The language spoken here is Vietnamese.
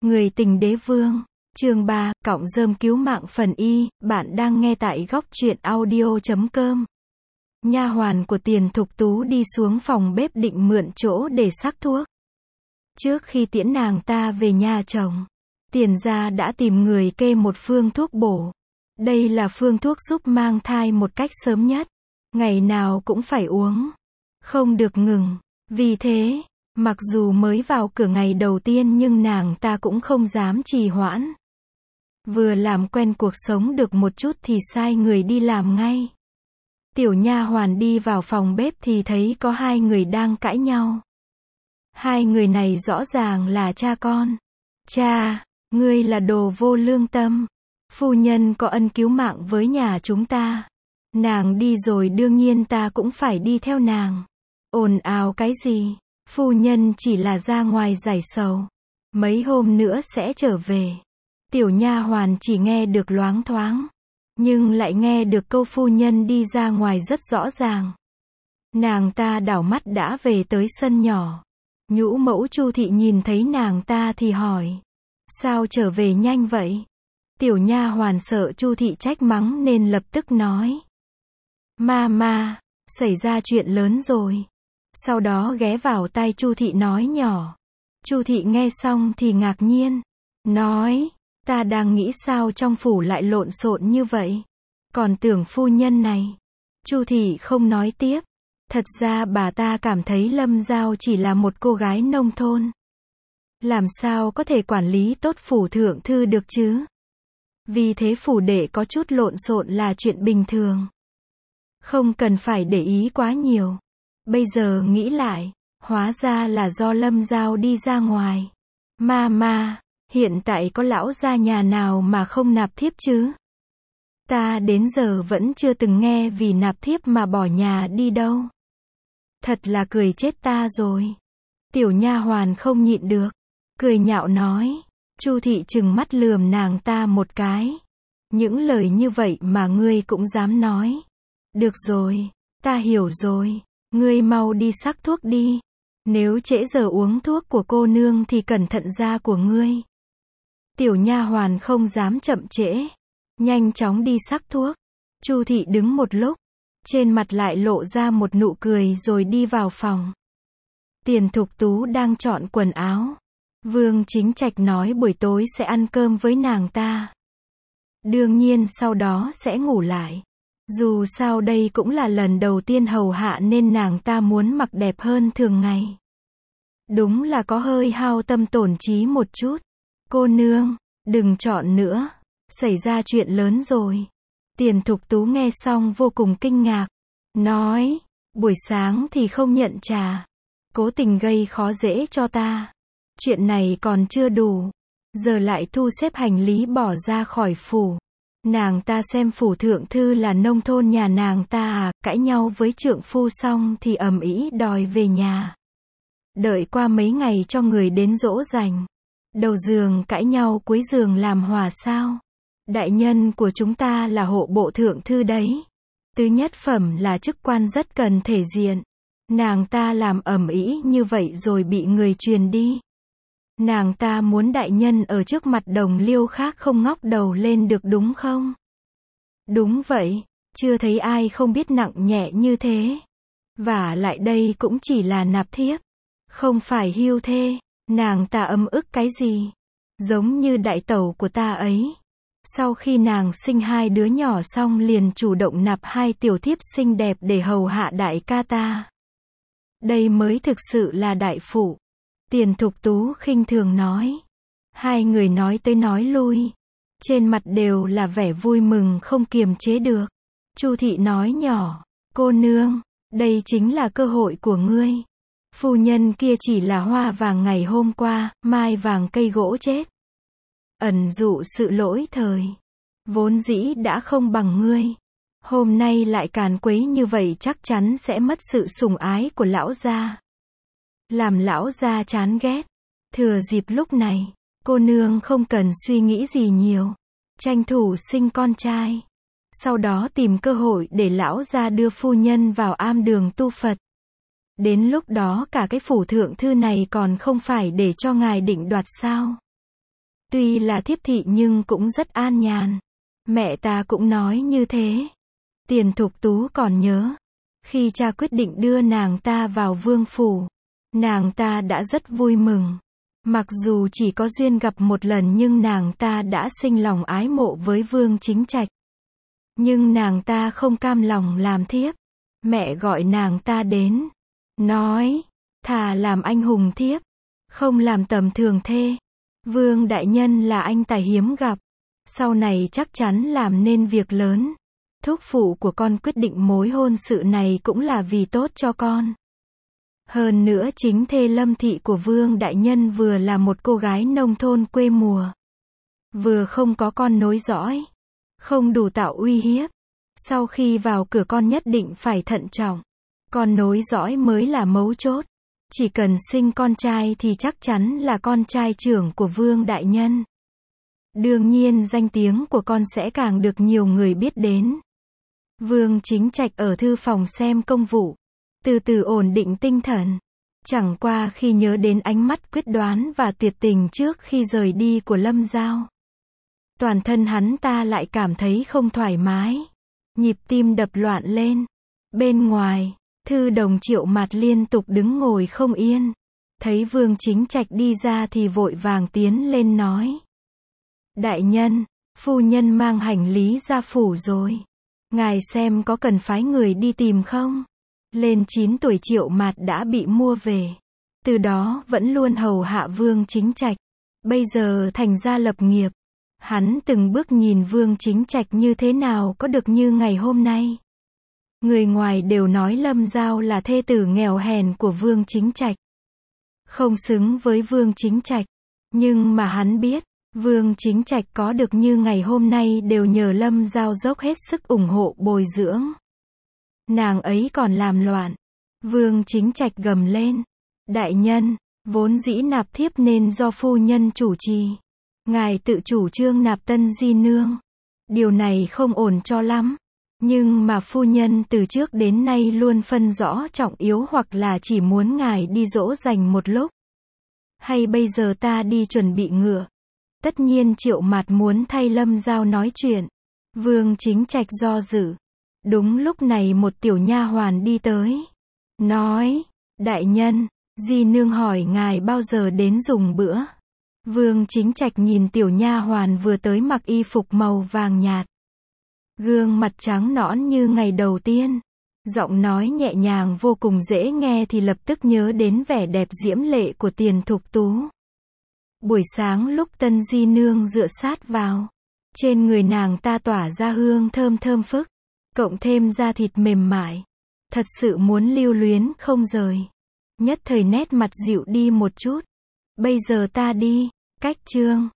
Người tình đế vương, chương 3, cọng rơm cứu mạng phần y, bạn đang nghe tại góc truyện audio.com. Nha hoàn của Tiền Thục Tú đi xuống phòng bếp định mượn chỗ để sắc thuốc. Trước khi tiễn nàng ta về nhà chồng, Tiền gia đã tìm người kê một phương thuốc bổ. Đây là phương thuốc giúp mang thai một cách sớm nhất. Ngày nào cũng phải uống, không được ngừng. Vì thế, mặc dù mới vào cửa ngày đầu tiên nhưng nàng ta cũng không dám trì hoãn. Vừa làm quen cuộc sống được một chút thì sai người đi làm ngay. Tiểu nha hoàn đi vào phòng bếp thì thấy có hai người đang cãi nhau. Hai người này rõ ràng là cha con. Cha, ngươi là đồ vô lương tâm. Phu nhân có ân cứu mạng với nhà chúng ta. Nàng đi rồi đương nhiên ta cũng phải đi theo nàng. Ồn ào cái gì? Phu nhân chỉ là ra ngoài giải sầu. Mấy hôm nữa sẽ trở về. Tiểu nha hoàn chỉ nghe được loáng thoáng, nhưng lại nghe được câu phu nhân đi ra ngoài rất rõ ràng. Nàng ta đảo mắt đã về tới sân nhỏ. Nhũ mẫu Chu thị nhìn thấy nàng ta thì hỏi: sao trở về nhanh vậy? Tiểu nha hoàn sợ Chu thị trách mắng nên lập tức nói: Ma, xảy ra chuyện lớn rồi. Sau đó ghé vào tai Chu thị nói nhỏ. Chu thị nghe xong thì ngạc nhiên, nói: ta đang nghĩ sao trong phủ lại lộn xộn như vậy, còn tưởng phu nhân này. Chu thị không nói tiếp. Thật ra bà ta cảm thấy Lâm Giao chỉ là một cô gái nông thôn. Làm sao có thể quản lý tốt phủ thượng thư được chứ? Vì thế phủ đệ có chút lộn xộn là chuyện bình thường. Không cần phải để ý quá nhiều. Bây giờ nghĩ lại, hóa ra là do Lâm Giao đi ra ngoài. Ma, hiện tại có lão gia nhà nào mà không nạp thiếp chứ? Ta đến giờ vẫn chưa từng nghe vì nạp thiếp mà bỏ nhà đi đâu. Thật là cười chết ta rồi. Tiểu nha hoàn không nhịn được, cười nhạo nói. Chu thị trừng mắt lườm nàng ta một cái. Những lời như vậy mà ngươi cũng dám nói. Được rồi, ta hiểu rồi. Ngươi mau đi sắc thuốc đi. Nếu trễ giờ uống thuốc của cô nương thì cẩn thận da của ngươi. Tiểu nha hoàn không dám chậm trễ, nhanh chóng đi sắc thuốc. Chu thị đứng một lúc, trên mặt lại lộ ra một nụ cười rồi đi vào phòng. Tiền Thục Tú đang chọn quần áo. Vương Chính Trạch nói buổi tối sẽ ăn cơm với nàng ta. Đương nhiên sau đó sẽ ngủ lại. Dù sao đây cũng là lần đầu tiên hầu hạ nên nàng ta muốn mặc đẹp hơn thường ngày. Đúng là có hơi hao tâm tổn trí một chút. Cô nương, đừng chọn nữa. Xảy ra chuyện lớn rồi. Tiền Thục Tú nghe xong vô cùng kinh ngạc. Nói, buổi sáng thì không nhận trà. Cố tình gây khó dễ cho ta. Chuyện này còn chưa đủ. Giờ lại thu xếp hành lý bỏ ra khỏi phủ. Nàng ta xem phủ thượng thư là nông thôn nhà nàng ta à, cãi nhau với trượng phu xong thì ầm ĩ đòi về nhà. Đợi qua mấy ngày cho người đến dỗ dành. Đầu giường cãi nhau cuối giường làm hòa sao? Đại nhân của chúng ta là hộ bộ thượng thư đấy. Tứ nhất phẩm là chức quan rất cần thể diện. Nàng ta làm ầm ĩ như vậy rồi bị người truyền đi. Nàng ta muốn đại nhân ở trước mặt đồng liêu khác không ngóc đầu lên được đúng không? Đúng vậy, chưa thấy ai không biết nặng nhẹ như thế. Và lại đây cũng chỉ là nạp thiếp, không phải hưu thê. Nàng ta ấm ức cái gì? Giống như đại tẩu của ta ấy. Sau khi nàng sinh hai đứa nhỏ xong liền chủ động nạp hai tiểu thiếp xinh đẹp để hầu hạ đại ca ta. Đây mới thực sự là đại phụ. Tiền Thục Tú khinh thường nói. Hai người nói tới nói lui. Trên mặt đều là vẻ vui mừng không kiềm chế được. Chu thị nói nhỏ. Cô nương, đây chính là cơ hội của ngươi. Phu nhân kia chỉ là hoa vàng ngày hôm qua, mai vàng cây gỗ chết. Ẩn dụ sự lỗi thời. Vốn dĩ đã không bằng ngươi. Hôm nay lại càn quấy như vậy chắc chắn sẽ mất sự sủng ái của lão gia. Làm lão gia chán ghét. Thừa dịp lúc này, cô nương không cần suy nghĩ gì nhiều. Tranh thủ sinh con trai. Sau đó tìm cơ hội để lão gia đưa phu nhân vào am đường tu Phật. Đến lúc đó cả cái phủ thượng thư này còn không phải để cho ngài định đoạt sao? Tuy là thiếp thị nhưng cũng rất an nhàn. Mẹ ta cũng nói như thế. Tiền Thục Tú còn nhớ, khi cha quyết định đưa nàng ta vào vương phủ, nàng ta đã rất vui mừng. Mặc dù chỉ có duyên gặp một lần nhưng nàng ta đã sinh lòng ái mộ với Vương Chính Trạch. Nhưng nàng ta không cam lòng làm thiếp. Mẹ gọi nàng ta đến, nói, thà làm anh hùng thiếp, không làm tầm thường thê. Vương đại nhân là anh tài hiếm gặp, sau này chắc chắn làm nên việc lớn. Thúc phụ của con quyết định mối hôn sự này cũng là vì tốt cho con. Hơn nữa chính thê Lâm thị của Vương đại nhân vừa là một cô gái nông thôn quê mùa, vừa không có con nối dõi, không đủ tạo uy hiếp. Sau khi vào cửa con nhất định phải thận trọng. Con nối dõi mới là mấu chốt. Chỉ cần sinh con trai thì chắc chắn là con trai trưởng của Vương đại nhân. Đương nhiên danh tiếng của con sẽ càng được nhiều người biết đến. Vương Chính Trạch ở thư phòng xem công vụ, từ từ ổn định tinh thần. Chẳng qua khi nhớ đến ánh mắt quyết đoán và tuyệt tình trước khi rời đi của Lâm Giao, toàn thân hắn ta lại cảm thấy không thoải mái. Nhịp tim đập loạn lên. Bên ngoài, Thư Đồng Triệu Mạt liên tục đứng ngồi không yên. Thấy Vương Chính Trạch đi ra thì vội vàng tiến lên nói. Đại nhân, phu nhân mang hành lý ra phủ rồi. Ngài xem có cần phái người đi tìm không? Lên 9 tuổi Triệu Mạt đã bị mua về. Từ đó vẫn luôn hầu hạ Vương Chính Trạch. Bây giờ thành ra lập nghiệp. Hắn từng bước nhìn Vương Chính Trạch như thế nào có được như ngày hôm nay. Người ngoài đều nói Lâm Giao là thê tử nghèo hèn của Vương Chính Trạch, không xứng với Vương Chính Trạch. Nhưng mà hắn biết, Vương Chính Trạch có được như ngày hôm nay đều nhờ Lâm Giao dốc hết sức ủng hộ bồi dưỡng. Nàng ấy còn làm loạn. Vương Chính Trạch gầm lên. Đại nhân, vốn dĩ nạp thiếp nên do phu nhân chủ trì. Ngài tự chủ trương nạp tân di nương. Điều này không ổn cho lắm. Nhưng mà phu nhân từ trước đến nay luôn phân rõ trọng yếu hoặc là chỉ muốn ngài đi dỗ dành một lúc. Hay bây giờ ta đi chuẩn bị ngựa. Tất nhiên Triệu Mạt muốn thay Lâm Giao nói chuyện. Vương Chính Trạch do dự. Đúng lúc này một tiểu nha hoàn đi tới. Nói, đại nhân, di nương hỏi ngài bao giờ đến dùng bữa. Vương Chính Trạch nhìn tiểu nha hoàn vừa tới mặc y phục màu vàng nhạt. Gương mặt trắng nõn như ngày đầu tiên. Giọng nói nhẹ nhàng vô cùng dễ nghe thì lập tức nhớ đến vẻ đẹp diễm lệ của Tiền Thục Tú. Buổi sáng lúc tân di nương dựa sát vào, trên người nàng ta tỏa ra hương thơm thơm phức, cộng thêm da thịt mềm mại. Thật sự muốn lưu luyến không rời. Nhất thời nét mặt dịu đi một chút. Bây giờ ta đi. Cách chương